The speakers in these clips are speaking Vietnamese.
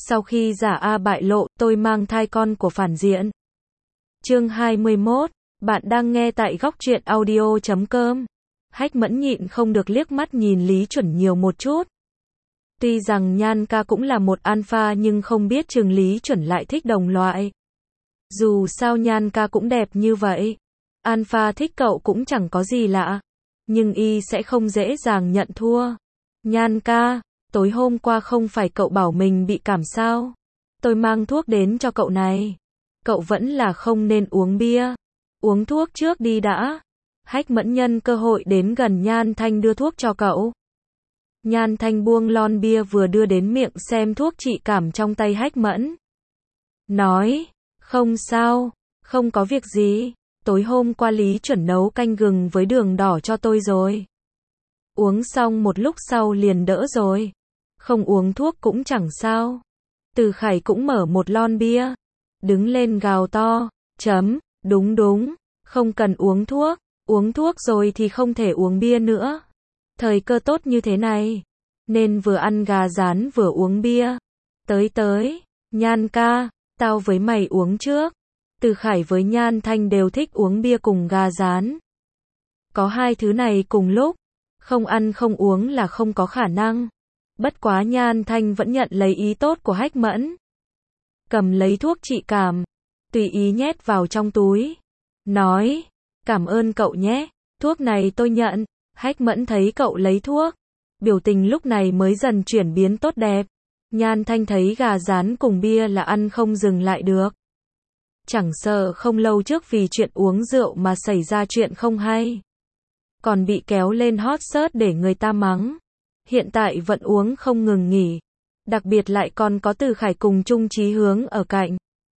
Sau khi giả A bại lộ, tôi mang thai con của phản diện. Chương 21, bạn đang nghe tại góc truyện audio.com. Hách Mẫn nhịn không được liếc mắt nhìn Lý Chuẩn nhiều một chút. Tuy rằng Nhan ca cũng là một alpha nhưng không biết chừng Lý Chuẩn lại thích đồng loại. Dù sao Nhan ca cũng đẹp như vậy. Alpha thích cậu cũng chẳng có gì lạ. Nhưng y sẽ không dễ dàng nhận thua. Nhan ca, tối hôm qua không phải cậu bảo mình bị cảm sao? Tôi mang thuốc đến cho cậu này. Cậu vẫn là không nên uống bia. Uống thuốc trước đi đã. Hách Mẫn nhân cơ hội đến gần Nhan Thanh đưa thuốc cho cậu. Nhan Thanh buông lon bia vừa đưa đến miệng xem thuốc trị cảm trong tay Hách Mẫn. Nói, không sao, không có việc gì. Tối hôm qua Lý Chuẩn nấu canh gừng với đường đỏ cho tôi rồi. Uống xong một lúc sau liền đỡ rồi. Không uống thuốc cũng chẳng sao. Từ Khải cũng mở một lon bia. Đứng lên gào to, đúng, không cần uống thuốc rồi thì không thể uống bia nữa. Thời cơ tốt như thế này, nên vừa ăn gà rán vừa uống bia. Tới, Nhan ca, tao với mày uống trước. Từ Khải với Nhan Thanh đều thích uống bia cùng gà rán. Có hai thứ này cùng lúc, không ăn không uống là không có khả năng. Bất quá Nhan Thanh vẫn nhận lấy ý tốt của Hách Mẫn. Cầm lấy thuốc trị cảm, tùy ý nhét vào trong túi. Nói, cảm ơn cậu nhé, thuốc này tôi nhận. Hách Mẫn thấy cậu lấy thuốc, biểu tình lúc này mới dần chuyển biến tốt đẹp. Nhan Thanh thấy gà rán cùng bia là ăn không dừng lại được. Chẳng sợ không lâu trước vì chuyện uống rượu mà xảy ra chuyện không hay. Còn bị kéo lên hot search để người ta mắng. Hiện tại vẫn uống không ngừng nghỉ. Đặc biệt lại còn có Từ Khải cùng chung chí hướng ở cạnh.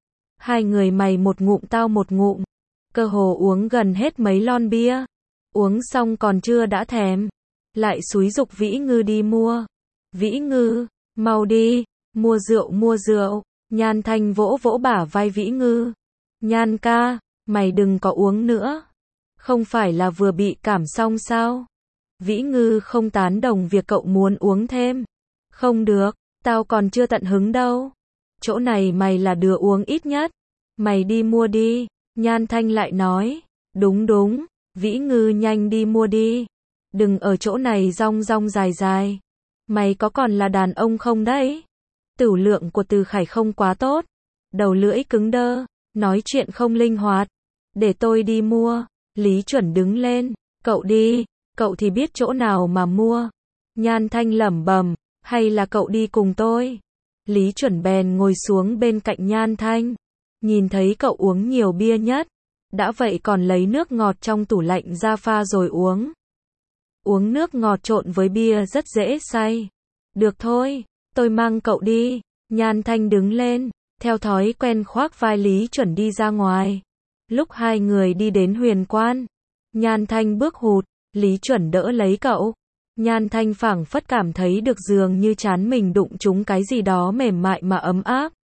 Hai người mày một ngụm tao một ngụm. Cơ hồ uống gần hết mấy lon bia. Uống xong còn chưa đã thèm. Lại xúi giục Vĩ Ngư đi mua. Vĩ Ngư, mau đi, mua rượu. Nhan Thanh vỗ bả vai Vĩ Ngư. Nhan ca, mày đừng có uống nữa. Không phải là vừa bị cảm xong sao? Vĩ Ngư không tán đồng việc cậu muốn uống thêm. Không được, tao còn chưa tận hứng đâu. Chỗ này mày là đứa uống ít nhất. Mày đi mua đi. Nhan Thanh lại nói. Đúng. Vĩ Ngư nhanh đi mua đi. Đừng ở chỗ này rong dài. Mày có còn là đàn ông không đấy? Tửu lượng của Từ Khải không quá tốt. Đầu lưỡi cứng đơ. Nói chuyện không linh hoạt. Để tôi đi mua. Lý Chuẩn đứng lên. Cậu đi. Cậu thì biết chỗ nào mà mua. Nhan Thanh lẩm bẩm. Hay là cậu đi cùng tôi? Lý Chuẩn bèn ngồi xuống bên cạnh Nhan Thanh. Nhìn thấy cậu uống nhiều bia nhất. Đã vậy còn lấy nước ngọt trong tủ lạnh ra pha rồi uống. Uống nước ngọt trộn với bia rất dễ say. Được thôi, tôi mang cậu đi. Nhan Thanh đứng lên, theo thói quen khoác vai Lý Chuẩn đi ra ngoài. Lúc hai người đi đến Huyền Quan, Nhan Thanh bước hụt, Lý Chuẩn đỡ lấy cậu. Nhan Thanh phảng phất cảm thấy được dường như trán mình đụng trúng cái gì đó mềm mại mà ấm áp.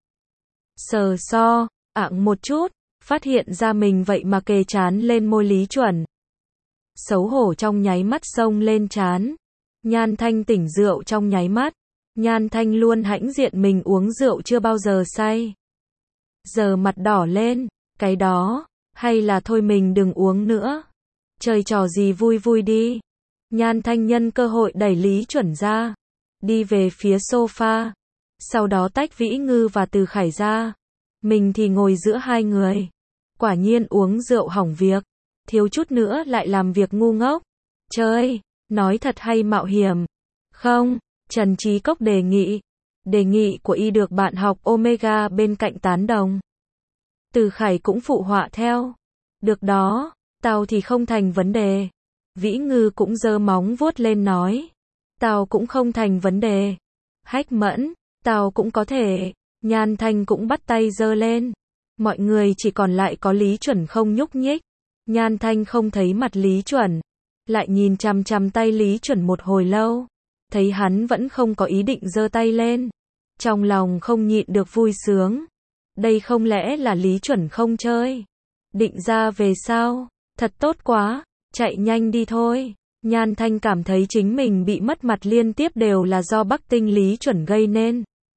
Sờ so, ạng một chút, phát hiện ra mình vậy mà kề trán lên môi Lý Chuẩn. Xấu hổ trong nháy mắt xông lên trán. Nhan Thanh tỉnh rượu trong nháy mắt. Nhan Thanh luôn hãnh diện mình uống rượu chưa bao giờ say. Giờ mặt đỏ lên, cái đó, hay là thôi mình đừng uống nữa. Chơi trò gì vui đi. Nhan Thanh nhân cơ hội đẩy Lý Chuẩn ra. Đi về phía sofa. Sau đó tách Vĩ Ngư và Từ Khải ra. Mình thì ngồi giữa hai người. Quả nhiên uống rượu hỏng việc. Thiếu chút nữa lại làm việc ngu ngốc. Chơi, nói thật hay mạo hiểm? Không, Trần Trí Cốc đề nghị. Đề nghị của y được bạn học Omega bên cạnh tán đồng. Từ Khải cũng phụ họa theo. Được đó, tao thì không thành vấn đề. Vĩ Ngư cũng giơ móng vuốt lên nói. Tao cũng không thành vấn đề. Hách Mẫn, tao cũng có thể. Nhan Thanh cũng bắt tay giơ lên. Mọi người chỉ còn lại có Lý Chuẩn không nhúc nhích. Nhan Thanh không thấy mặt Lý Chuẩn. Lại nhìn chằm tay Lý Chuẩn một hồi lâu. Thấy hắn vẫn không có ý định giơ tay lên. Trong lòng không nhịn được vui sướng. Đây không lẽ là Lý Chuẩn không chơi? Định ra về sao? Thật tốt quá. Chạy nhanh đi thôi. Nhan Thanh cảm thấy chính mình bị mất mặt liên tiếp đều là do Bắc Tinh Lý Chuẩn gây nên.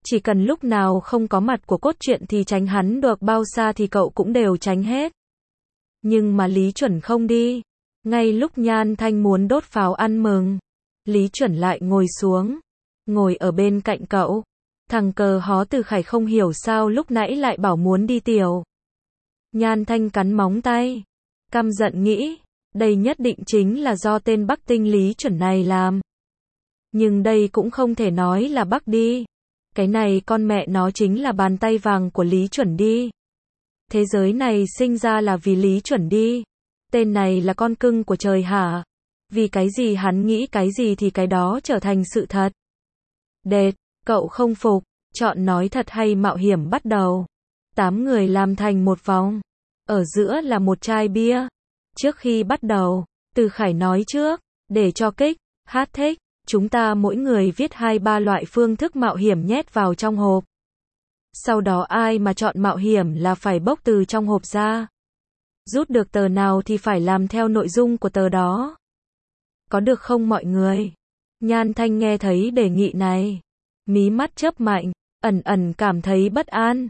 Chỉ cần lúc nào không có mặt của cốt truyện thì tránh hắn được bao xa thì cậu cũng đều tránh hết. Nhưng mà Lý Chuẩn không đi. Ngay lúc Nhan Thanh muốn đốt pháo ăn mừng, Lý Chuẩn lại ngồi xuống, ngồi ở bên cạnh cậu. Thằng cờ hó Từ Khải không hiểu sao lúc nãy lại bảo muốn đi tiểu. Nhan Thanh cắn móng tay, căm giận nghĩ, đây nhất định chính là do tên Bắc Tinh Lý Chuẩn này làm. Nhưng đây cũng không thể nói là Bắc đi. Cái này con mẹ nó chính là bàn tay vàng của Lý Chuẩn đi. Thế giới này sinh ra là vì Lý Chuẩn đi. Tên này là con cưng của trời hả? Vì cái gì hắn nghĩ cái gì thì cái đó trở thành sự thật. Đệt, cậu không phục, chọn nói thật hay mạo hiểm bắt đầu. 8 người làm thành một vòng. Ở giữa là một chai bia. Trước khi bắt đầu, Từ Khải nói trước, để cho kích, hát thích, chúng ta mỗi người viết 2-3 loại phương thức mạo hiểm nhét vào trong hộp. Sau đó ai mà chọn mạo hiểm là phải bốc từ trong hộp ra. Rút được tờ nào thì phải làm theo nội dung của tờ đó. Có được không mọi người? Nhan Thanh nghe thấy đề nghị này, mí mắt chớp mạnh, ẩn ẩn cảm thấy bất an.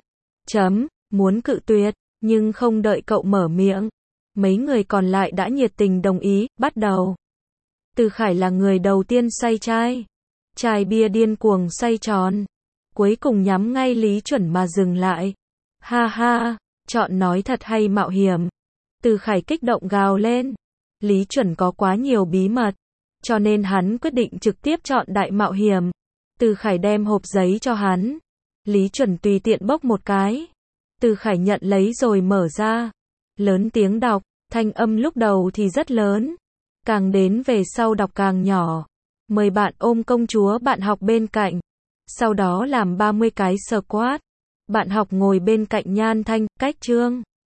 Muốn cự tuyệt, nhưng không đợi cậu mở miệng. Mấy người còn lại đã nhiệt tình đồng ý, bắt đầu. Từ Khải là người đầu tiên say chai. Chai bia điên cuồng xoay tròn. Cuối cùng nhắm ngay Lý Chuẩn mà dừng lại. Ha ha, chọn nói thật hay mạo hiểm. Từ Khải kích động gào lên. Lý Chuẩn có quá nhiều bí mật, cho nên hắn quyết định trực tiếp chọn đại mạo hiểm. Từ Khải đem hộp giấy cho hắn. Lý Chuẩn tùy tiện bốc một cái. Từ Khải nhận lấy rồi mở ra. Lớn tiếng đọc, thanh âm lúc đầu thì rất lớn. Càng đến về sau đọc càng nhỏ. Mời bạn ôm công chúa bạn học bên cạnh. Sau đó làm 30 cái squat. Bạn học ngồi bên cạnh Nhan Thanh, cách chương.